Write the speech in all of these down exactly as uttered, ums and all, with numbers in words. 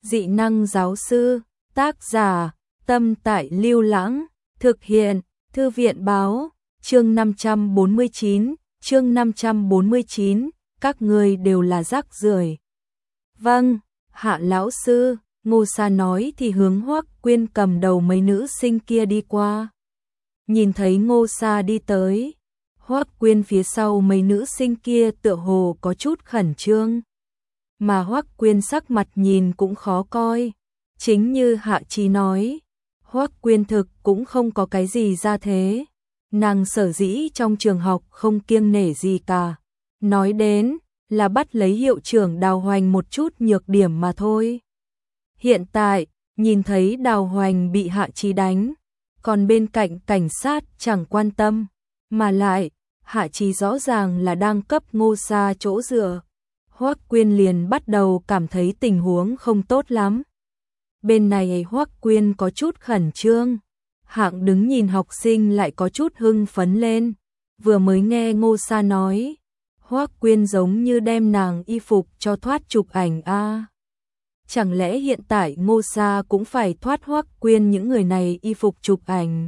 Dị năng giáo sư, tác giả, Tâm Tại Lưu Lãng, thực hiện, Thư viện báo, chương năm trăm bốn mươi chín, chương năm trăm bốn mươi chín, các ngươi đều là rác rưởi. Vâng, Hạ lão sư, Ngô Sa nói thì hướng Hoắc Quyên cầm đầu mấy nữ sinh kia đi qua. Nhìn thấy Ngô Sa đi tới, Hoắc Quyên phía sau mấy nữ sinh kia tựa hồ có chút khẩn trương. Mà Hoắc Quyên sắc mặt nhìn cũng khó coi. Chính như Hạ Chí nói, Hoắc Quyên thực cũng không có cái gì ra thế. Nàng sở dĩ trong trường học không kiêng nể gì cả. Nói đến là bắt lấy hiệu trưởng Đào Hoành một chút nhược điểm mà thôi. Hiện tại, nhìn thấy Đào Hoành bị Hạ Chí đánh, còn bên cạnh cảnh sát chẳng quan tâm, mà lại, Hạ Chí rõ ràng là đang cấp Ngô Sa chỗ dựa. Hoắc Quyên liền bắt đầu cảm thấy tình huống không tốt lắm. Bên này Hoắc Quyên có chút khẩn trương, hạng đứng nhìn học sinh lại có chút hưng phấn lên. Vừa mới nghe Ngô Sa nói, Hoắc Quyên giống như đem nàng y phục cho thoát chụp ảnh a. À. Chẳng lẽ hiện tại Ngô Sa cũng phải thoát Hoắc Quyên những người này y phục chụp ảnh?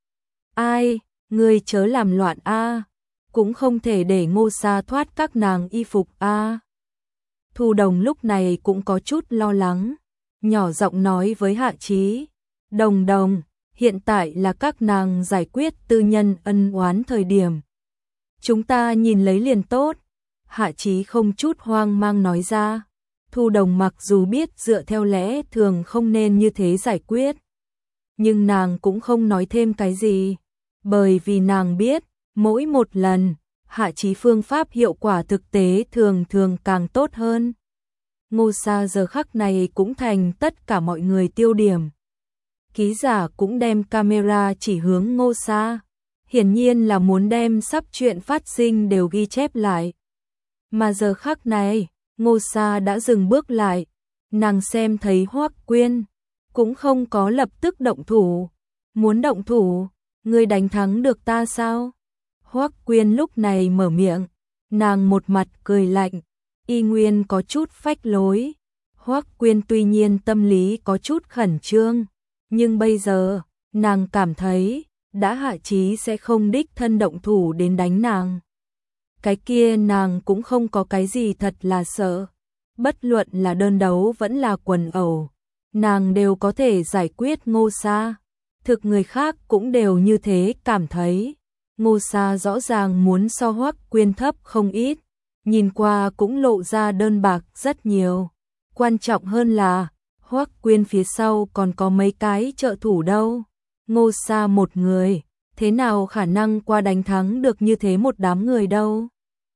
Ai, ngươi chớ làm loạn a, à. Cũng không thể để Ngô Sa thoát các nàng y phục a. À. Thu Đồng lúc này cũng có chút lo lắng, nhỏ giọng nói với Hạ Chí, Đồng Đồng, hiện tại là các nàng giải quyết tư nhân ân oán thời điểm. Chúng ta nhìn lấy liền tốt. Hạ Chí không chút hoang mang nói ra. Thu Đồng mặc dù biết dựa theo lẽ thường không nên như thế giải quyết, nhưng nàng cũng không nói thêm cái gì, bởi vì nàng biết, mỗi một lần, Hạ Chí phương pháp hiệu quả thực tế thường thường càng tốt hơn. Ngô Sa giờ khắc này cũng thành tất cả mọi người tiêu điểm. Ký giả cũng đem camera chỉ hướng Ngô Sa, hiển nhiên là muốn đem sắp chuyện phát sinh đều ghi chép lại. Mà giờ khắc này, Ngô Sa đã dừng bước lại, nàng xem thấy Hoắc Quyên, cũng không có lập tức động thủ. Muốn động thủ, ngươi đánh thắng được ta sao? Hoắc Quyên lúc này mở miệng, nàng một mặt cười lạnh, y nguyên có chút phách lối. Hoắc Quyên tuy nhiên tâm lý có chút khẩn trương, nhưng bây giờ, nàng cảm thấy, đã Hạ Chí sẽ không đích thân động thủ đến đánh nàng. Cái kia nàng cũng không có cái gì thật là sợ. Bất luận là đơn đấu vẫn là quần ẩu, nàng đều có thể giải quyết Ngô Sa. Thực người khác cũng đều như thế cảm thấy. Ngô Sa rõ ràng muốn so Hoắc Quyên thấp không ít, nhìn qua cũng lộ ra đơn bạc rất nhiều. Quan trọng hơn là, Hoắc Quyên phía sau còn có mấy cái trợ thủ đâu. Ngô Sa một người, thế nào khả năng qua đánh thắng được như thế một đám người đâu.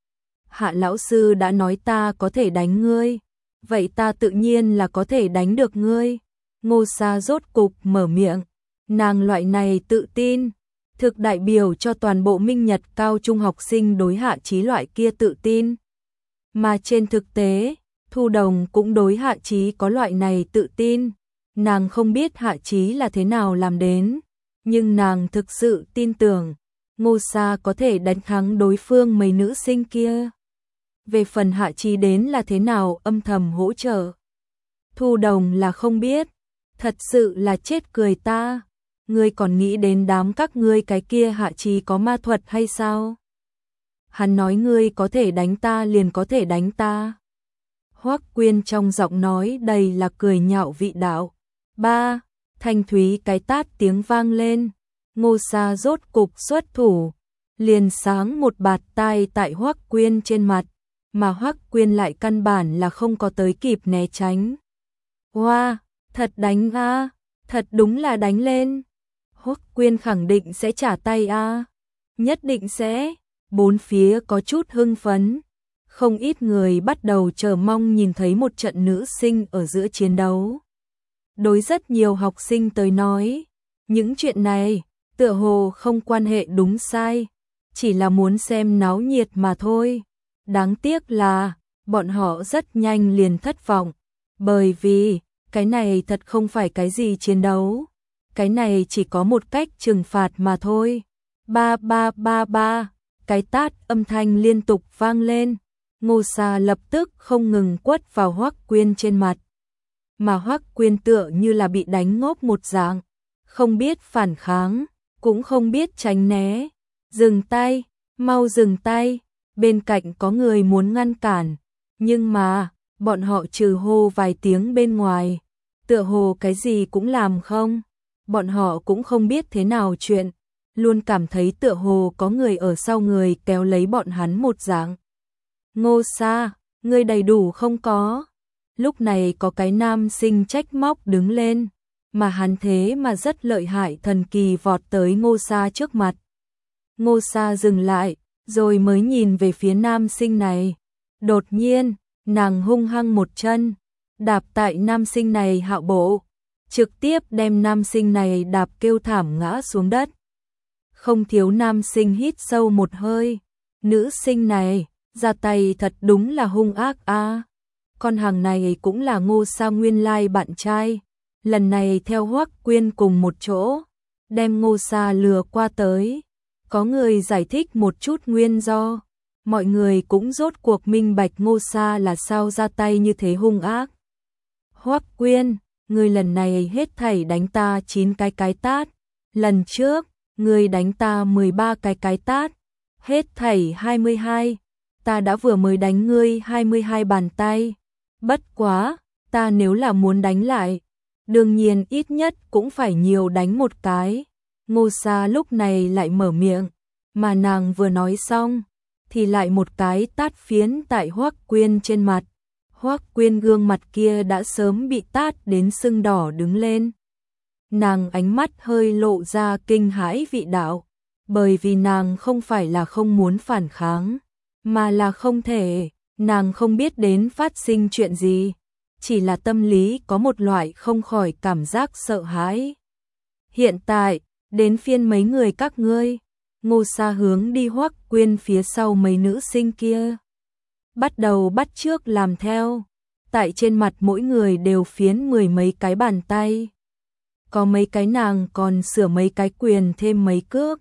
Hạ lão sư đã nói ta có thể đánh ngươi, vậy ta tự nhiên là có thể đánh được ngươi. Ngô Sa rốt cục mở miệng, nàng loại này tự tin, thực đại biểu cho toàn bộ Minh Nhật cao trung học sinh đối Hạ Chí loại kia tự tin. Mà trên thực tế, Thu Đồng cũng đối Hạ Chí có loại này tự tin. Nàng không biết Hạ Chí là thế nào làm đến, nhưng nàng thực sự tin tưởng Ngô Sa có thể đánh thắng đối phương mấy nữ sinh kia. Về phần Hạ Chí đến là thế nào âm thầm hỗ trợ, Thu Đồng là không biết. Thật sự là chết cười ta. Ngươi còn nghĩ đến đám các ngươi cái kia Hạ Chí có ma thuật hay sao? Hắn nói ngươi có thể đánh ta liền có thể đánh ta. Hoắc Quyên trong giọng nói đầy là cười nhạo vị đạo. Ba, thanh thúy cái tát tiếng vang lên. Ngô Sa rốt cục xuất thủ, liền sáng một bạt tai tại Hoắc Quyên trên mặt, mà Hoắc Quyên lại căn bản là không có tới kịp né tránh. Wow, thật đánh a, thật đúng là đánh lên. Hoắc Quyên khẳng định sẽ trả tay a, nhất định sẽ. Bốn phía có chút hưng phấn, không ít người bắt đầu chờ mong nhìn thấy một trận nữ sinh ở giữa chiến đấu. Đối rất nhiều học sinh tới nói, những chuyện này tựa hồ không quan hệ đúng sai, chỉ là muốn xem náo nhiệt mà thôi. Đáng tiếc là bọn họ rất nhanh liền thất vọng, bởi vì cái này thật không phải cái gì chiến đấu, cái này chỉ có một cách trừng phạt mà thôi. Ba ba ba ba, cái tát âm thanh liên tục vang lên. Ngô Sa lập tức không ngừng quất vào Hoắc Quyên trên mặt. mà Hoắc Quyên tựa như là bị đánh ngốc một dạng, không biết phản kháng, cũng không biết tránh né. Dừng tay, mau dừng tay, bên cạnh có người muốn ngăn cản, nhưng mà, bọn họ trừ hô vài tiếng bên ngoài, tựa hồ cái gì cũng làm không, bọn họ cũng không biết thế nào chuyện, luôn cảm thấy tựa hồ có người ở sau người kéo lấy bọn hắn một dạng. Ngô Sa, ngươi đầy đủ không có? Lúc này có cái nam sinh trách móc đứng lên, mà hắn thế mà rất lợi hại thần kỳ vọt tới Ngô Sa trước mặt. Ngô Sa dừng lại, rồi mới nhìn về phía nam sinh này. Đột nhiên, nàng hung hăng một chân, đạp tại nam sinh này hạo bộ, trực tiếp đem nam sinh này đạp kêu thảm ngã xuống đất. Không thiếu nam sinh hít sâu một hơi, nữ sinh này, ra tay thật đúng là hung ác a. À. Con hàng này cũng là Ngô Sa nguyên lai bạn trai, lần này theo Hoắc Quyên cùng một chỗ, đem Ngô Sa lừa qua tới. Có người giải thích một chút nguyên do, mọi người cũng rốt cuộc minh bạch Ngô Sa là sao ra tay như thế hung ác. Hoắc Quyên, người lần này hết thảy đánh ta chín cái cái tát, lần trước, người đánh ta mười ba cái cái tát, hết thảy hai mươi hai, ta đã vừa mới đánh ngươi hai mươi hai bàn tay. Bất quá, ta nếu là muốn đánh lại, đương nhiên ít nhất cũng phải nhiều đánh một cái. Ngô Sa lúc này lại mở miệng, mà nàng vừa nói xong, thì lại một cái tát phiến tại Hoắc Quyên trên mặt. Hoắc Quyên gương mặt kia đã sớm bị tát đến sưng đỏ đứng lên. Nàng ánh mắt hơi lộ ra kinh hãi vị đạo, bởi vì nàng không phải là không muốn phản kháng, mà là không thể, nàng không biết đến phát sinh chuyện gì, chỉ là tâm lý có một loại không khỏi cảm giác sợ hãi. Hiện tại, đến phiên mấy người các ngươi. Ngô Sa hướng đi Hoắc Quyên phía sau mấy nữ sinh kia, bắt đầu bắt chước làm theo, tại trên mặt mỗi người đều phiến mười mấy cái bàn tay. Có mấy cái nàng còn sửa mấy cái quyền thêm mấy cước.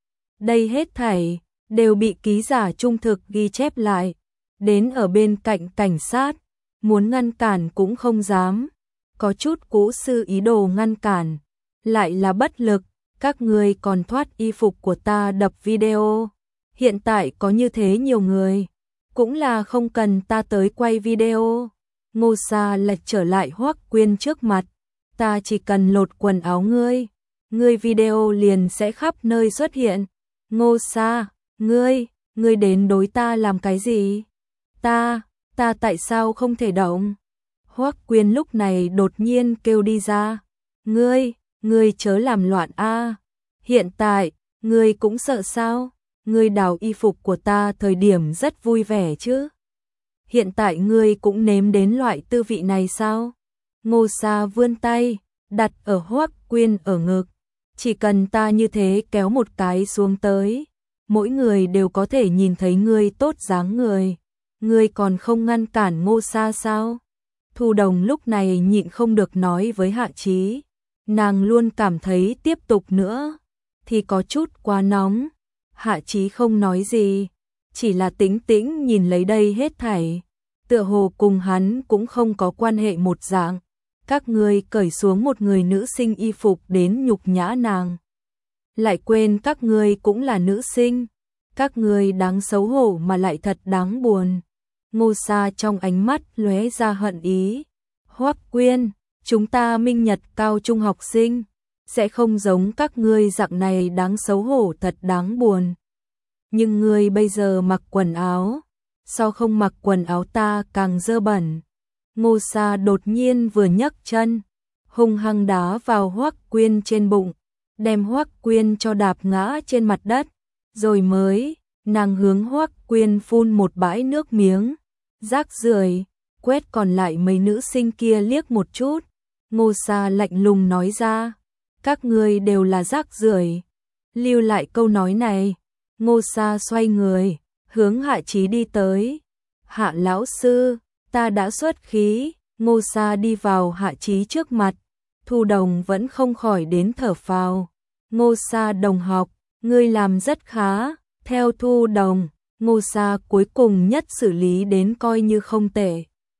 Đây hết thảy đều bị ký giả trung thực ghi chép lại, đến ở bên cạnh cảnh sát, muốn ngăn cản cũng không dám, có chút cũ sư ý đồ ngăn cản, lại là bất lực. Các ngươi còn thoát y phục của ta đập video, hiện tại có như thế nhiều người, cũng là không cần ta tới quay video. Ngô Sa lệch trở lại Hoắc Quyên trước mặt, ta chỉ cần lột quần áo ngươi, ngươi video liền sẽ khắp nơi xuất hiện. Ngô Sa, ngươi, ngươi đến đối ta làm cái gì? Ta, ta tại sao không thể động? Hoắc Quyên lúc này đột nhiên kêu đi ra, ngươi, ngươi chớ làm loạn a. Hiện tại, ngươi cũng sợ sao? Ngươi đào y phục của ta thời điểm rất vui vẻ chứ? Hiện tại ngươi cũng nếm đến loại tư vị này sao? Ngô Sa vươn tay, đặt ở Hoắc Quyên ở ngực. Chỉ cần ta như thế kéo một cái xuống tới, mỗi người đều có thể nhìn thấy ngươi tốt dáng người. Ngươi còn không ngăn cản Ngô Sa sao? Thu Đồng lúc này nhịn không được nói với Hạ Chí. Nàng luôn cảm thấy tiếp tục nữa thì có chút quá nóng. Hạ Chí không nói gì, chỉ là tĩnh tĩnh nhìn lấy đây hết thảy, tựa hồ cùng hắn cũng không có quan hệ một dạng. Các ngươi cởi xuống một người nữ sinh y phục đến nhục nhã nàng, lại quên các ngươi cũng là nữ sinh, các ngươi đáng xấu hổ mà lại thật đáng buồn. Ngô Sa trong ánh mắt lóe ra hận ý. Hoắc Quyên, chúng ta Minh Nhật cao trung học sinh, sẽ không giống các ngươi dạng này đáng xấu hổ thật đáng buồn. Nhưng ngươi bây giờ mặc quần áo, sao không mặc quần áo ta càng dơ bẩn. Ngô Sa đột nhiên vừa nhấc chân, hung hăng đá vào Hoắc Quyên trên bụng, đem Hoắc Quyên cho đạp ngã trên mặt đất, rồi mới, nàng hướng Hoắc Quyên phun một bãi nước miếng, rác rưởi, quét còn lại mấy nữ sinh kia liếc một chút. Ngô Sa lạnh lùng nói ra, các ngươi đều là rác rưởi. Lưu lại câu nói này, Ngô Sa xoay người, hướng Hạ Chí đi tới. Hạ lão sư, ta đã xuất khí. Ngô Sa đi vào Hạ Chí trước mặt, Thu Đồng vẫn không khỏi đến thở phào. Ngô Sa đồng học, ngươi làm rất khá. Theo Thu Đồng, Ngô Sa cuối cùng nhất xử lý đến coi như không tệ.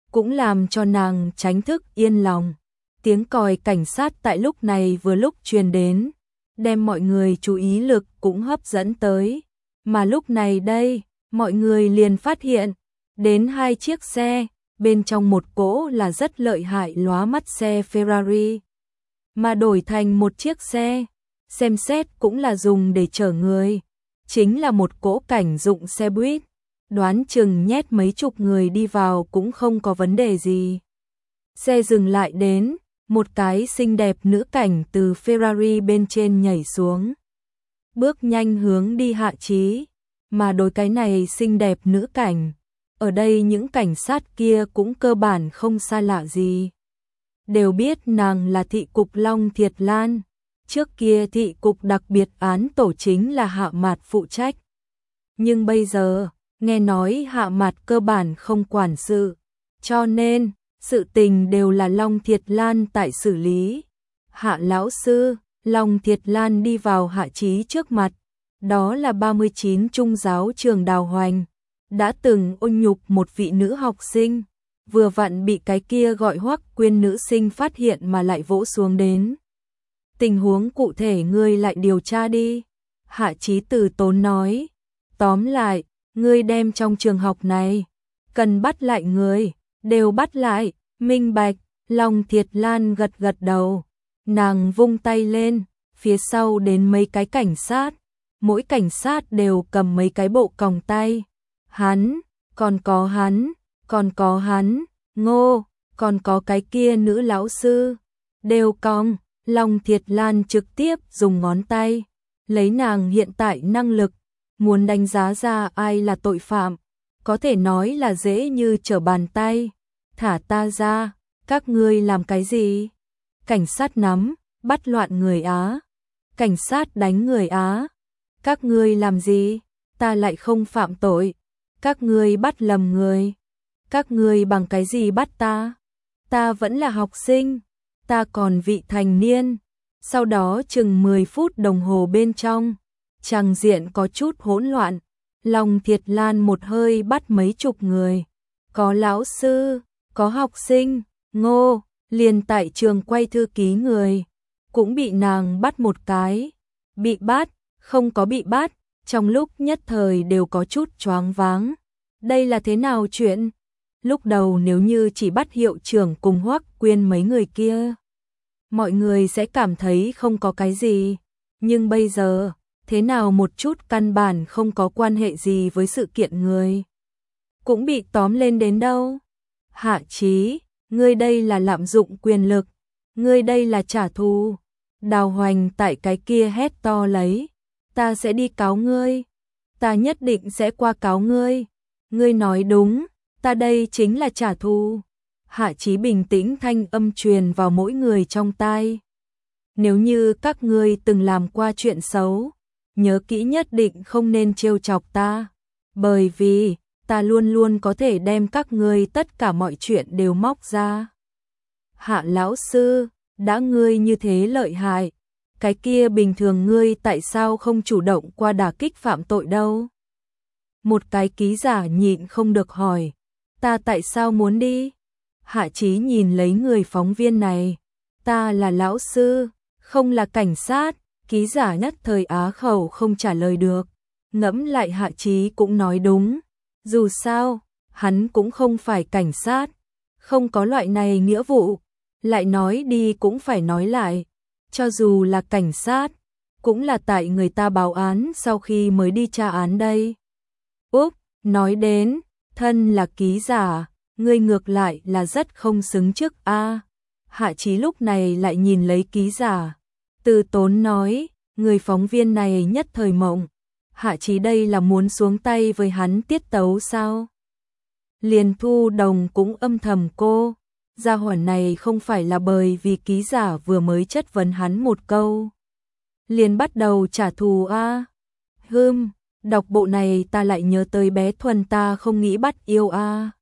cũng làm cho nàng tránh thức yên lòng. Tiếng còi cảnh sát tại lúc này vừa lúc truyền đến, đem mọi người chú ý lực cũng hấp dẫn tới. Mà lúc này đây, mọi người liền phát hiện, đến hai chiếc xe, bên trong một cỗ là rất lợi hại lóa mắt xe Ferrari, mà đổi thành một chiếc xe, xem xét cũng là dùng để chở người, chính là một cỗ cảnh dụng xe buýt, đoán chừng nhét mấy chục người đi vào cũng không có vấn đề gì. Xe dừng lại đến, một cái xinh đẹp nữ cảnh từ Ferrari bên trên nhảy xuống, bước nhanh hướng đi Hạ Chí, mà đối cái này xinh đẹp nữ cảnh, ở đây những cảnh sát kia cũng cơ bản không xa lạ gì. Đều biết nàng là thị cục Long Thiệt Lan, trước kia thị cục đặc biệt án tổ chính là Hạ Mạt phụ trách. Nhưng bây giờ, nghe nói Hạ Mạt cơ bản không quản sự, cho nên, sự tình đều là Long Thiệt Lan tại xử lý. Hạ lão sư, Long Thiệt Lan đi vào Hạ Chí trước mặt, đó là ba mươi chín trung giáo trường Đào Hoành, đã từng ôn nhục một vị nữ học sinh, vừa vặn bị cái kia gọi Hoắc Quyên nữ sinh phát hiện mà lại vỗ xuống đến. Tình huống cụ thể ngươi lại điều tra đi. Hạ Chí từ tốn nói, tóm lại, ngươi đem trong trường học này, cần bắt lại người, đều bắt lại, minh bạch. Long Thiệt Lan gật gật đầu, nàng vung tay lên, phía sau đến mấy cái cảnh sát, mỗi cảnh sát đều cầm mấy cái bộ còng tay. Hắn, còn có hắn, còn có hắn, Ngô, còn có cái kia nữ lão sư, đều còng. Long Thiệt Lan trực tiếp dùng ngón tay, lấy nàng hiện tại năng lực, muốn đánh giá ra ai là tội phạm, có thể nói là dễ như trở bàn tay. Thả ta ra, các ngươi làm cái gì? Cảnh sát nắm, bắt loạn người Á. Cảnh sát đánh người Á. Các ngươi làm gì? Ta lại không phạm tội. Các ngươi bắt lầm người. Các ngươi bằng cái gì bắt ta? Ta vẫn là học sinh. Ta còn vị thành niên. Sau đó chừng mười phút đồng hồ bên trong, tràng diện có chút hỗn loạn. Long Thiệt Lan một hơi bắt mấy chục người. Có lão sư, có học sinh, Ngô, liền tại trường quay thư ký người, cũng bị nàng bắt một cái. Bị bắt, không có bị bắt, trong lúc nhất thời đều có chút choáng váng. Đây là thế nào chuyện? Lúc đầu nếu như chỉ bắt hiệu trưởng cùng Hoắc Quyên mấy người kia, mọi người sẽ cảm thấy không có cái gì. Nhưng bây giờ, thế nào một chút căn bản không có quan hệ gì với sự kiện người, cũng bị tóm lên đến đâu? Hạ Chí, ngươi đây là lạm dụng quyền lực, ngươi đây là trả thù. Đào Hoành tại cái kia hét to lấy, ta sẽ đi cáo ngươi, ta nhất định sẽ qua cáo ngươi. Ngươi nói đúng, ta đây chính là trả thù. Hạ Chí bình tĩnh thanh âm truyền vào mỗi người trong tai. Nếu như các ngươi từng làm qua chuyện xấu, nhớ kỹ nhất định không nên trêu chọc ta, bởi vì ta luôn luôn có thể đem các ngươi tất cả mọi chuyện đều móc ra. Hạ lão sư, đã ngươi như thế lợi hại, cái kia bình thường ngươi tại sao không chủ động qua đả kích phạm tội đâu? Một cái ký giả nhịn không được hỏi, ta tại sao muốn đi? Hạ Chí nhìn lấy người phóng viên này, ta là lão sư, không là cảnh sát. Ký giả nhất thời á khẩu không trả lời được. Ngẫm lại Hạ Chí cũng nói đúng, dù sao, hắn cũng không phải cảnh sát, không có loại này nghĩa vụ, lại nói đi cũng phải nói lại, cho dù là cảnh sát, cũng là tại người ta báo án sau khi mới đi tra án đây. Úp, nói đến, thân là ký giả, ngươi ngược lại là rất không xứng trước a. Hạ Chí lúc này lại nhìn lấy ký giả, từ tốn nói, người phóng viên này nhất thời mộng. Hạ Chí đây là muốn xuống tay với hắn tiết tấu sao? Liền Thu Đồng cũng âm thầm cô, gia hỏa này không phải là bởi vì ký giả vừa mới chất vấn hắn một câu, liền bắt đầu trả thù a. À? Hừm, đọc bộ này ta lại nhớ tới bé Thuần ta không nghĩ bắt yêu a. À?